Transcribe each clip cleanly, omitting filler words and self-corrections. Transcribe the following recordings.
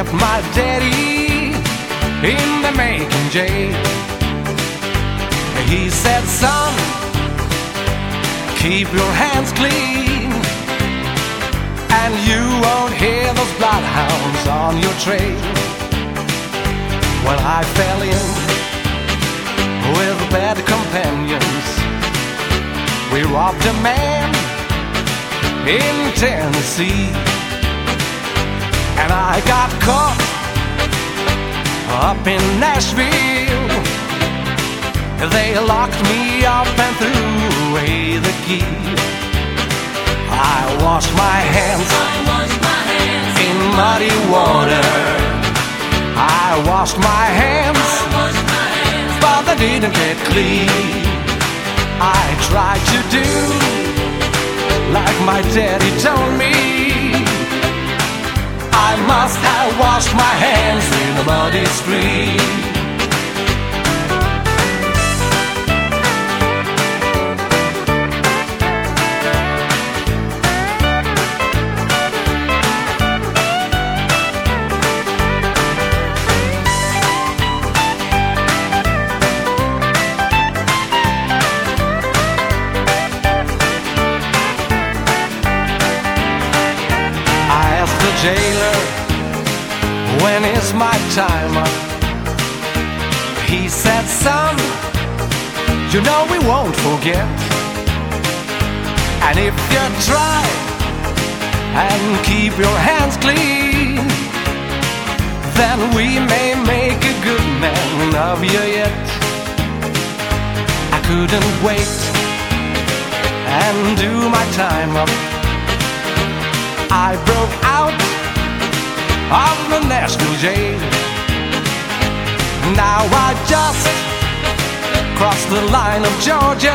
left my daddy in the Macon jail. He said, son, keep your hands clean, and you won't hear those bloodhounds on your trail. Well, I fell in with bad companions. We robbed a man in Tennessee, and I got caught up in Nashville. They locked me up and threw away the key. I washed my hands in muddy water. I washed my hands, but they didn't get clean. I tried to do like my daddy told me. I must have washed my hands in the muddy street. Jailer, when is my time up? He said, son, you know we won't forget. And if you try and keep your hands clean, then we may make a good man of you yet. I couldn't wait and do my time up. I broke out of the Nashville jail. Now I just crossed the line of Georgia,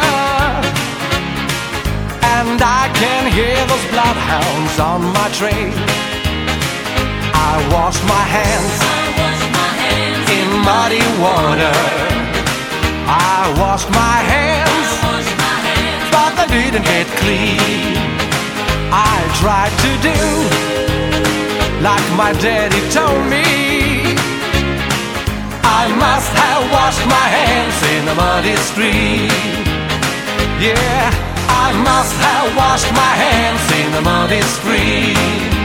and I can hear those bloodhounds on my trail. I washed my hands in muddy water. I washed my hands, but they didn't get clean. I tried to do like my daddy told me. I must have washed my hands in the muddy street. Yeah, I must have washed my hands in the muddy street.